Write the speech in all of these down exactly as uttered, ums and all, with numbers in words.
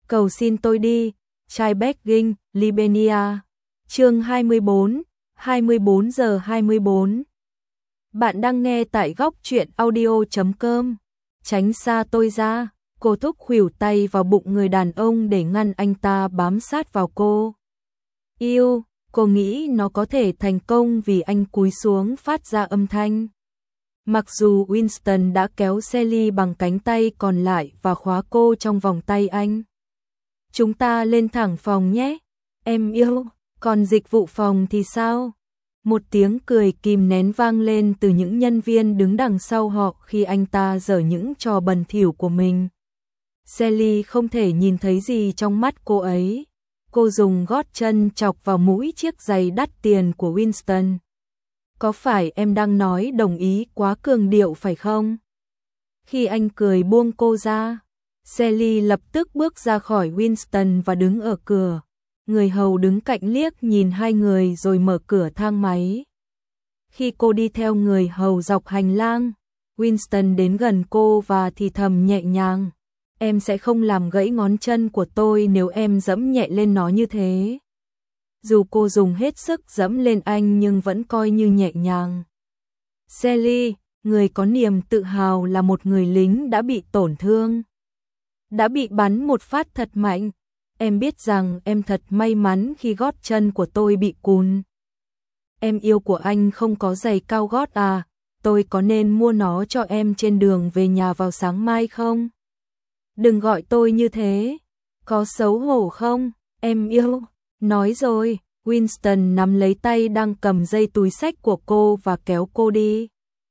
Cầu xin tôi đi, trai begging, Libenia. Chương hai mươi bốn, hai mươi bốn giờ hai mươi bốn. Bạn đang nghe tại góc truyện audio chấm com. Tránh xa tôi ra, cô thúc khuỷu tay vào bụng người đàn ông để ngăn anh ta bám sát vào cô. Yêu, cô nghĩ nó có thể thành công vì anh cúi xuống phát ra âm thanh. Mặc dù Winston đã kéo Sally bằng cánh tay còn lại và khóa cô trong vòng tay anh. Chúng ta lên thẳng phòng nhé, em yêu, còn dịch vụ phòng thì sao? Một tiếng cười kìm nén vang lên từ những nhân viên đứng đằng sau họ khi anh ta giở những trò bẩn thỉu của mình. Sally không thể nhìn thấy gì trong mắt cô ấy. Cô dùng gót chân chọc vào mũi chiếc giày đắt tiền của Winston. Có phải em đang nói đồng ý quá cường điệu phải không? Khi anh cười buông cô ra, Sally lập tức bước ra khỏi Winston và đứng ở cửa. Người hầu đứng cạnh liếc nhìn hai người rồi mở cửa thang máy. Khi cô đi theo người hầu dọc hành lang, Winston đến gần cô và thì thầm nhẹ nhàng. Em sẽ không làm gãy ngón chân của tôi nếu em giẫm nhẹ lên nó như thế. Dù cô dùng hết sức giẫm lên anh nhưng vẫn coi như nhẹ nhàng. Sally, người có niềm tự hào là một người lính đã bị tổn thương. Đã bị bắn một phát thật mạnh. Em biết rằng em thật may mắn khi gót chân của tôi bị cùn. Em yêu của anh không có giày cao gót à? Tôi có nên mua nó cho em trên đường về nhà vào sáng mai không? Đừng gọi tôi như thế. Có xấu hổ không? Em yêu. Nói rồi, Winston nắm lấy tay đang cầm dây túi xách của cô và kéo cô đi.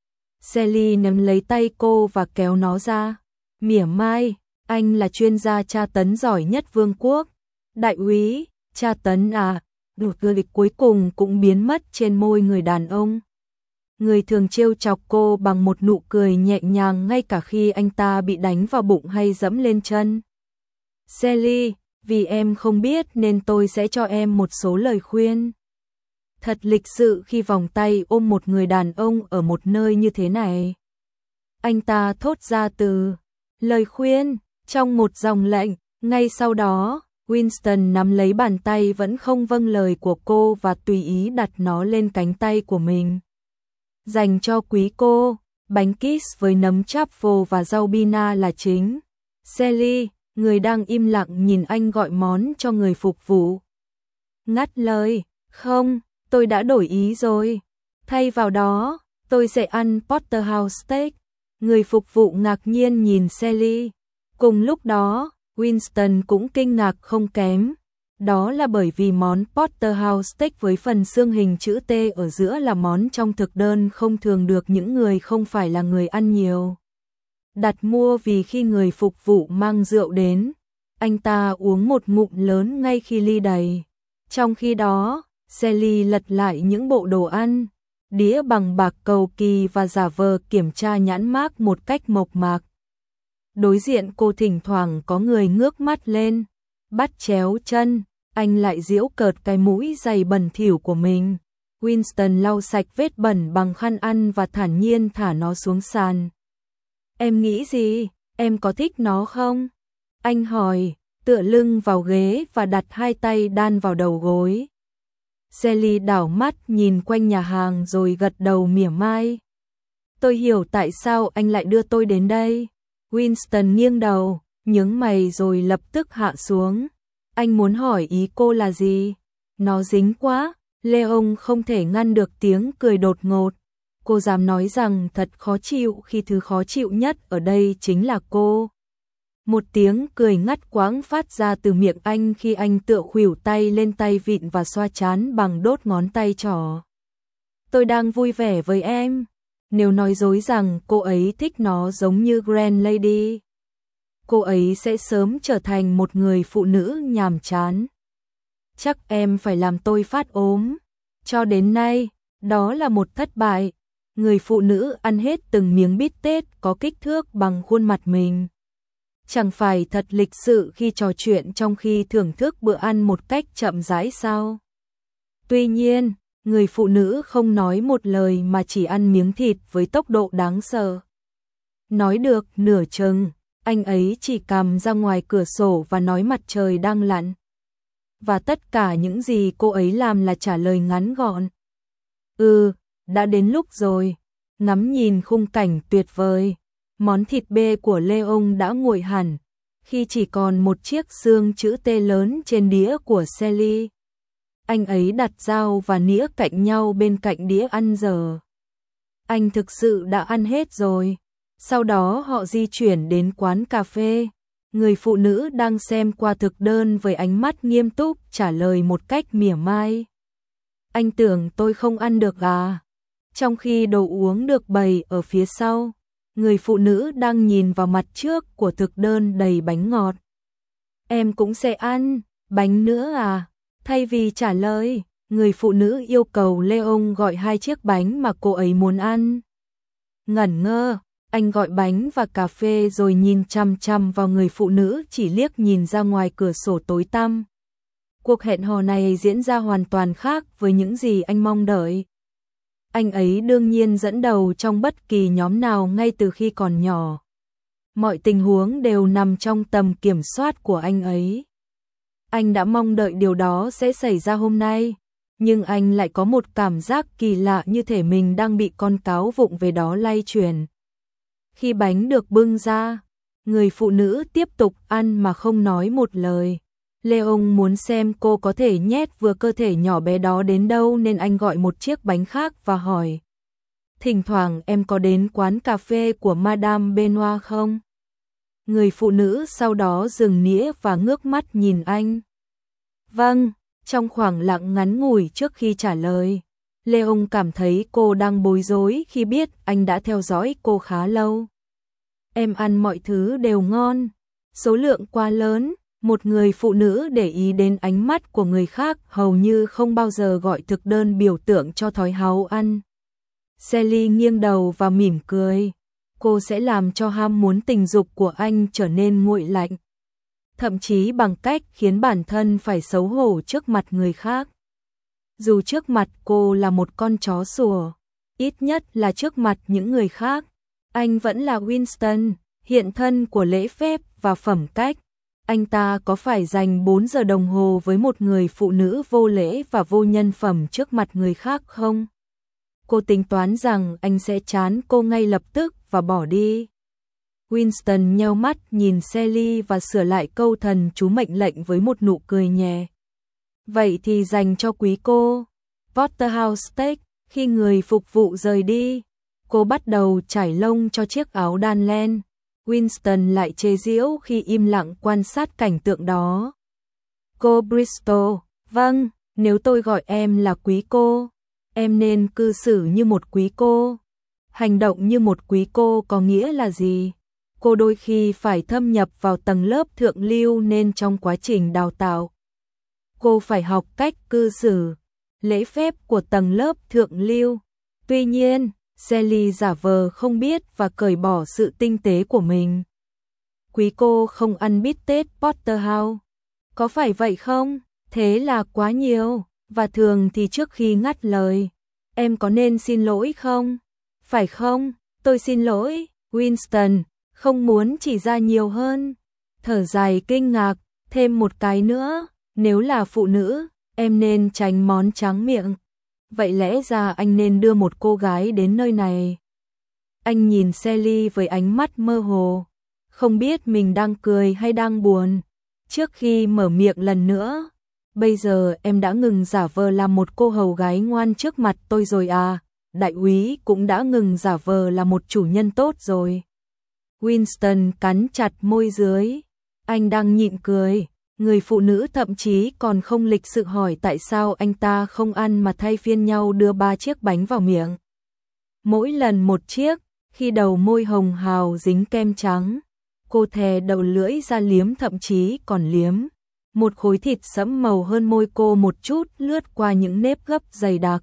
Sally nắm lấy tay cô và kéo nó ra. Mỉa mai, anh là chuyên gia tra tấn giỏi nhất vương quốc. Đại úy, tra tấn à? Nụ cười cuối cùng cũng biến mất trên môi người đàn ông. Người thường trêu chọc cô bằng một nụ cười nhẹ nhàng ngay cả khi anh ta bị đánh vào bụng hay dẫm lên chân. Sally, vì em không biết nên tôi sẽ cho em một số lời khuyên. Thật lịch sự khi vòng tay ôm một người đàn ông ở một nơi như thế này. Anh ta thốt ra từ lời khuyên trong một dòng lệnh. Ngay sau đó, Winston nắm lấy bàn tay vẫn không vâng lời của cô và tùy ý đặt nó lên cánh tay của mình. Dành cho quý cô, bánh kiss với nấm truffle và rau bina là chính. Sally, người đang im lặng nhìn anh gọi món cho người phục vụ. Ngắt lời, không, tôi đã đổi ý rồi. Thay vào đó, tôi sẽ ăn porterhouse steak. Người phục vụ ngạc nhiên nhìn Sally. Cùng lúc đó, Winston cũng kinh ngạc không kém. Đó là bởi vì món porterhouse steak với phần xương hình chữ T ở giữa là món trong thực đơn không thường được những người không phải là người ăn nhiều đặt mua, vì khi người phục vụ mang rượu đến, anh ta uống một ngụm lớn ngay khi ly đầy. Trong khi đó, Sally lật lại những bộ đồ ăn, đĩa bằng bạc cầu kỳ và giả vờ kiểm tra nhãn mác một cách mộc mạc. Đối diện cô thỉnh thoảng có người ngước mắt lên, bắt chéo chân, anh lại giễu cợt cái mũi giày bẩn thỉu của mình. Winston lau sạch vết bẩn bằng khăn ăn và thản nhiên thả nó xuống sàn. Em nghĩ gì? Em có thích nó không? Anh hỏi, tựa lưng vào ghế và đặt hai tay đan vào đầu gối. Sally đảo mắt nhìn quanh nhà hàng rồi gật đầu mỉa mai. Tôi hiểu tại sao anh lại đưa tôi đến đây. Winston nghiêng đầu, nhướng mày rồi lập tức hạ xuống. Anh muốn hỏi ý cô là gì? Nó dính quá. Leon không thể ngăn được tiếng cười đột ngột. Cô dám nói rằng thật khó chịu khi thứ khó chịu nhất ở đây chính là cô. Một tiếng cười ngắt quãng phát ra từ miệng anh khi anh tựa khuỷu tay lên tay vịn và xoa trán bằng đốt ngón tay trỏ. Tôi đang vui vẻ với em. Nếu nói dối rằng cô ấy thích nó giống như Grand Lady, cô ấy sẽ sớm trở thành một người phụ nữ nhàm chán. Chắc em phải làm tôi phát ốm. Cho đến nay, đó là một thất bại. Người phụ nữ ăn hết từng miếng bít tết có kích thước bằng khuôn mặt mình. Chẳng phải thật lịch sự khi trò chuyện trong khi thưởng thức bữa ăn một cách chậm rãi sao? Tuy nhiên, người phụ nữ không nói một lời mà chỉ ăn miếng thịt với tốc độ đáng sợ. Nói được nửa chừng, Anh ấy chỉ cằm ra ngoài cửa sổ và nói mặt trời đang lặn. Và tất cả những gì cô ấy làm là trả lời ngắn gọn. Ừ, đã đến lúc rồi. Ngắm nhìn khung cảnh tuyệt vời. Món thịt bê của Leon đã nguội hẳn, khi chỉ còn một chiếc xương chữ T lớn trên đĩa của Sally. Anh ấy đặt dao và nĩa cạnh nhau bên cạnh đĩa ăn dở. Anh thực sự đã ăn hết rồi. Sau đó họ di chuyển đến quán cà phê. Người phụ nữ đang xem qua thực đơn với ánh mắt nghiêm túc trả lời một cách mỉa mai. Anh tưởng tôi không ăn được à? Trong khi đồ uống được bày ở phía sau, người phụ nữ đang nhìn vào mặt trước của thực đơn đầy bánh ngọt. Em cũng sẽ ăn, bánh nữa à? Thay vì trả lời, người phụ nữ yêu cầu Leon gọi hai chiếc bánh mà cô ấy muốn ăn. Ngẩn ngơ, anh gọi bánh và cà phê rồi nhìn chằm chằm vào người phụ nữ chỉ liếc nhìn ra ngoài cửa sổ tối tăm. Cuộc hẹn hò này diễn ra hoàn toàn khác với những gì anh mong đợi. Anh ấy đương nhiên dẫn đầu trong bất kỳ nhóm nào ngay từ khi còn nhỏ. Mọi tình huống đều nằm trong tầm kiểm soát của anh ấy. Anh đã mong đợi điều đó sẽ xảy ra hôm nay, nhưng anh lại có một cảm giác kỳ lạ như thể mình đang bị con cáo vụng về đó lay chuyển. Khi bánh được bưng ra, người phụ nữ tiếp tục ăn mà không nói một lời. Leon muốn xem cô có thể nhét vừa cơ thể nhỏ bé đó đến đâu nên anh gọi một chiếc bánh khác và hỏi. Thỉnh thoảng em có đến quán cà phê của Madame Benoit không? Người phụ nữ sau đó dừng nĩa và ngước mắt nhìn anh. Vâng, trong khoảng lặng ngắn ngủi trước khi trả lời, Leon cảm thấy cô đang bối rối khi biết anh đã theo dõi cô khá lâu. Em ăn mọi thứ đều ngon, số lượng quá lớn. Một người phụ nữ để ý đến ánh mắt của người khác hầu như không bao giờ gọi thực đơn biểu tượng cho thói háo ăn. Sally nghiêng đầu và mỉm cười. Cô sẽ làm cho ham muốn tình dục của anh trở nên nguội lạnh. Thậm chí bằng cách khiến bản thân phải xấu hổ trước mặt người khác. Dù trước mặt cô là một con chó sủa, ít nhất là trước mặt những người khác, anh vẫn là Winston, hiện thân của lễ phép và phẩm cách. Anh ta có phải dành bốn giờ đồng hồ với một người phụ nữ vô lễ và vô nhân phẩm trước mặt người khác không? Cô tính toán rằng anh sẽ chán cô ngay lập tức và bỏ đi. Winston nheo mắt nhìn Sally và sửa lại câu thần chú mệnh lệnh với một nụ cười nhẹ. Vậy thì dành cho quý cô. Porterhouse Steak. Khi người phục vụ rời đi, cô bắt đầu trải lông cho chiếc áo đan len. Winston lại chế giễu khi im lặng quan sát cảnh tượng đó. Cô Bristol, vâng, nếu tôi gọi em là quý cô, em nên cư xử như một quý cô. Hành động như một quý cô có nghĩa là gì? Cô đôi khi phải thâm nhập vào tầng lớp thượng lưu nên trong quá trình đào tạo, cô phải học cách cư xử, lễ phép của tầng lớp thượng lưu. Tuy nhiên, Sally giả vờ không biết và cởi bỏ sự tinh tế của mình. Quý cô không ăn bít tết Porterhouse. Có phải vậy không? Thế là quá nhiều. Và thường thì trước khi ngắt lời, em có nên xin lỗi không? Phải không? Tôi xin lỗi. Winston không muốn chỉ ra nhiều hơn. Thở dài kinh ngạc, thêm một cái nữa. Nếu là phụ nữ, em nên tránh món tráng miệng. Vậy lẽ ra anh nên đưa một cô gái đến nơi này. Anh nhìn Sally với ánh mắt mơ hồ, không biết mình đang cười hay đang buồn. Trước khi mở miệng lần nữa, bây giờ em đã ngừng giả vờ làm một cô hầu gái ngoan trước mặt tôi rồi à? Đại úy cũng đã ngừng giả vờ là một chủ nhân tốt rồi. Winston cắn chặt môi dưới, anh đang nhịn cười. Người phụ nữ thậm chí còn không lịch sự hỏi tại sao anh ta không ăn mà thay phiên nhau đưa ba chiếc bánh vào miệng. Mỗi lần một chiếc, khi đầu môi hồng hào dính kem trắng, cô thè đầu lưỡi ra liếm, thậm chí còn liếm. Một khối thịt sẫm màu hơn môi cô một chút lướt qua những nếp gấp dày đặc.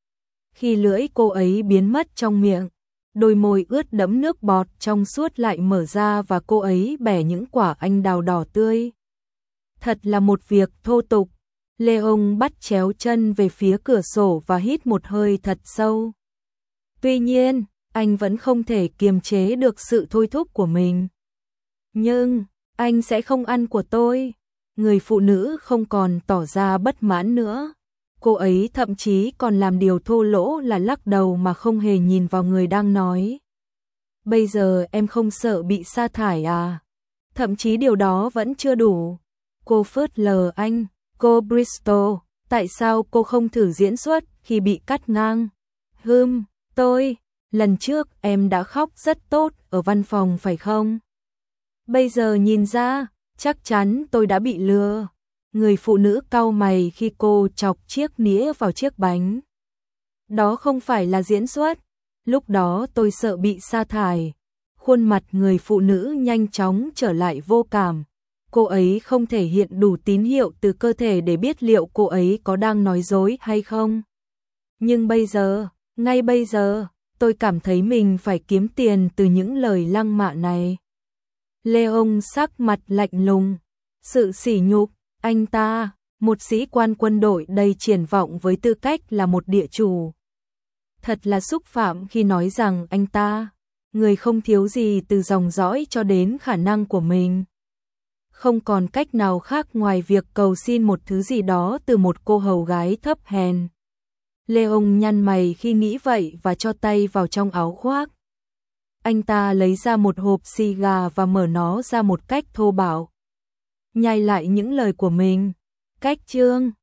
Khi lưỡi cô ấy biến mất trong miệng, đôi môi ướt đẫm nước bọt trong suốt lại mở ra và cô ấy bẻ những quả anh đào đỏ tươi. Thật là một việc thô tục. Leon bắt chéo chân về phía cửa sổ và hít một hơi thật sâu. Tuy nhiên, anh vẫn không thể kiềm chế được sự thôi thúc của mình. Nhưng, anh sẽ không ăn của tôi. Người phụ nữ không còn tỏ ra bất mãn nữa. Cô ấy thậm chí còn làm điều thô lỗ là lắc đầu mà không hề nhìn vào người đang nói. Bây giờ em không sợ bị sa thải à? Thậm chí điều đó vẫn chưa đủ. Cô phớt lờ anh. Cô Bristol, tại sao cô không thử diễn xuất khi bị cắt ngang? Hừm, tôi, lần trước em đã khóc rất tốt ở văn phòng phải không? Bây giờ nhìn ra, chắc chắn tôi đã bị lừa. Người phụ nữ cau mày khi cô chọc chiếc nĩa vào chiếc bánh. Đó không phải là diễn xuất. Lúc đó tôi sợ bị sa thải. Khuôn mặt người phụ nữ nhanh chóng trở lại vô cảm. Cô ấy không thể hiện đủ tín hiệu từ cơ thể để biết liệu cô ấy có đang nói dối hay không. Nhưng bây giờ, ngay bây giờ, tôi cảm thấy mình phải kiếm tiền từ những lời lăng mạ này. Leon sắc mặt lạnh lùng. Sự sỉ nhục, anh ta, một sĩ quan quân đội đầy triển vọng với tư cách là một địa chủ. Thật là xúc phạm khi nói rằng anh ta, người không thiếu gì từ dòng dõi cho đến khả năng của mình. Không còn cách nào khác ngoài việc cầu xin một thứ gì đó từ một cô hầu gái thấp hèn. Leon nhăn mày khi nghĩ vậy và cho tay vào trong áo khoác. Anh ta lấy ra một hộp xì gà và mở nó ra một cách thô bạo. Nhai lại những lời của mình. Cách chương